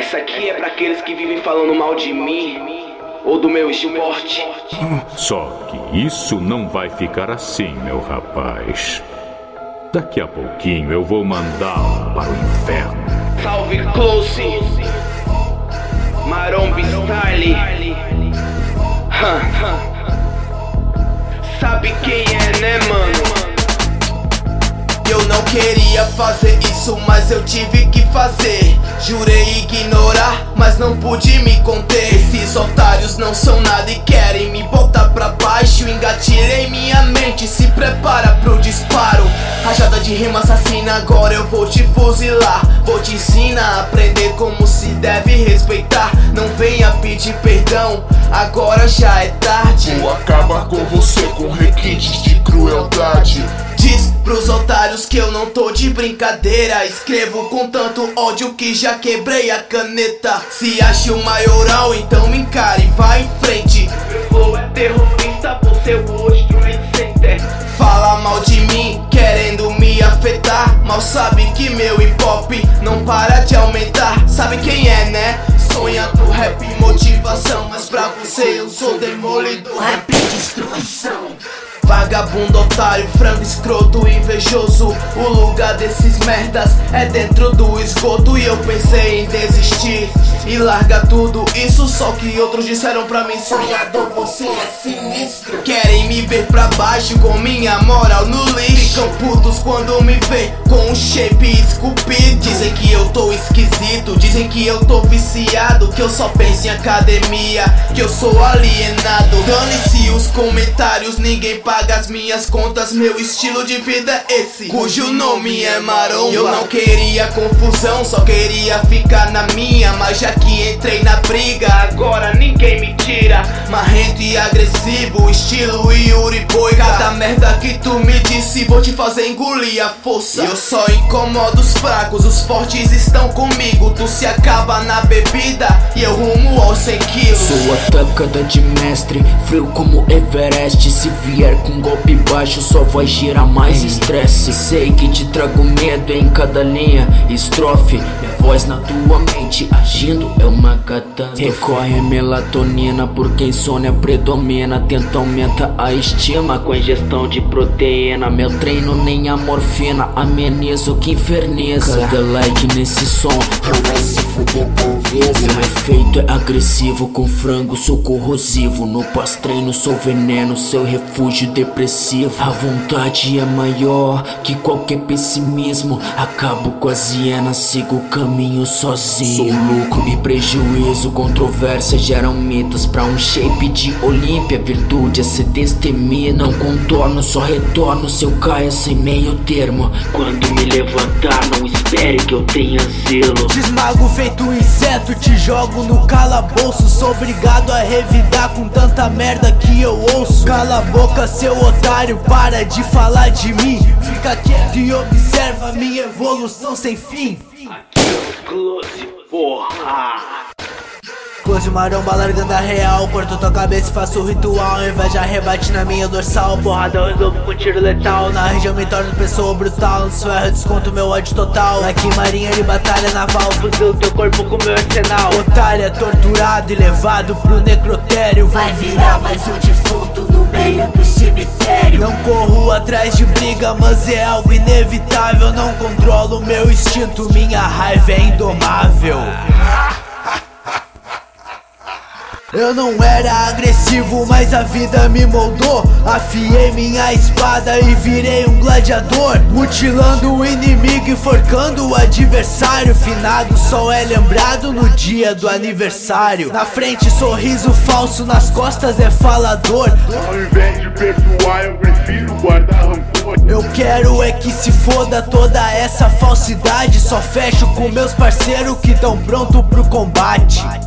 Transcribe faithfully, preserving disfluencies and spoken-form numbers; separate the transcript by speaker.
Speaker 1: Essa aqui é pra aqueles que vivem falando mal de mim ou do meu esporte.
Speaker 2: Só que isso não vai ficar assim, meu rapaz. Daqui a pouquinho eu vou mandá-lo para o inferno.
Speaker 1: Salve Close, Maromba Style. Sabe quem é, né, mano?
Speaker 3: Eu não queria fazer isso, mas eu tive que fazer. Jurei ignorar, mas não pude me conter. Esses otários não são nada e querem me botar pra baixo. Engatilhei minha mente, se prepara pro disparo. Rajada de rima assassina, agora eu vou te fuzilar. Vou te ensinar a aprender como se deve respeitar. Não venha pedir perdão, agora já é tarde.
Speaker 4: Vou acabar com você com requintes de crueldade.
Speaker 3: Diz pros otários que eu não tô de brincadeira. Escrevo com tanto ódio que já quebrei a caneta. Se acha o maioral, então me encare e vai em frente.
Speaker 1: Meu flow é terrorista, você hoje Trade Center.
Speaker 3: Fala mal de mim, querendo me afetar. Mal sabe que meu hip hop não para de aumentar. Sabe quem é, né? Sonha com rap e motivação, mas pra você eu sou demolidor, rap e destruição. Vagabundo, otário, frango escroto, invejoso. O lugar desses merdas é dentro do esgoto. E eu pensei em desistir e largar tudo isso, só que outros disseram pra mim: sonhador, você é sinistro. Querem me ver pra baixo com minha moral no lixo. Ficam putos quando me vê com um shape esculpido. Dizem que eu tô esquisito, dizem que eu tô viciado, que eu só penso em academia, que eu sou alienado. Dane-se os comentários, ninguém paga as minhas contas, meu estilo de vida é esse, cujo nome é maromba. Eu não queria confusão, só queria ficar na minha, mas já que entrei na briga, agora ninguém me tira. Marrento e agressivo, estilo Yuri Boy. Cada merda que tu me disse, vou te fazer engolir a força. Eu só incomodo os fracos, os fortes estão comigo. Tu se acaba na bebida e eu rumo aos cem quilos.
Speaker 5: Sou atacada de mestre, frio como Everest. Se vier com golpe baixo só vai gerar mais estresse. Sei que te trago medo em cada linha, estrofe. Minha voz na tua mente agindo é uma catástrofe. Recorre melatonina porque insônia predomina. Tenta aumentar a estima com ingestão de proteína. Meu treino nem a morfina ameniza o que inferniza. Cada like nesse som
Speaker 4: vai se fuder por vez.
Speaker 5: meu efeito é agressivo, com frango sou corrosivo. No pós-treino sou veneno, seu refúgio depressivo. A vontade é maior que qualquer pessimismo. Acabo com as hienas, sigo o caminho sozinho. Sou lucro e prejuízo, controvérsia geram mitos. Pra um shape de Olímpia, virtude é ser destemido. Não contorno, só retorno se eu caio sem meio termo. Quando me levantar, não espere que eu tenha zelo.
Speaker 6: Desmago feito um inseto, te jogo no calabouço. Sou obrigado a revidar com tanta merda que eu ouço. Cala a boca, seu otário, para de falar de mim. Fica quieto e observa minha evolução sem fim.
Speaker 1: Aqui é o Close, porra.
Speaker 6: Close maromba largando a real, corto tua cabeça e faço o ritual. Inveja rebate na minha dorsal, porrada eu resolvo com tiro letal. Na região me torno pessoa brutal, no ferro desconto meu ódio total. Aqui marinha de batalha naval, fuzil teu corpo com meu arsenal. Otário é torturado e levado pro necrotério.
Speaker 7: Vai virar mais um defunto no meio do cemitério.
Speaker 6: Não corro atrás de briga, mas é algo inevitável. Não controlo meu instinto, minha raiva é indomável. Eu não era agressivo, mas a vida me moldou. Afiei minha espada e virei um gladiador, mutilando o inimigo, enforcando o adversário. Finado só é lembrado no dia do aniversário. Na frente sorriso falso, nas costas é falador.
Speaker 4: Ao invés de perdoar, eu prefiro guardar rancor.
Speaker 6: Eu quero é que se foda toda essa falsidade. Só fecho com meus parceiros que tão pronto pro combate.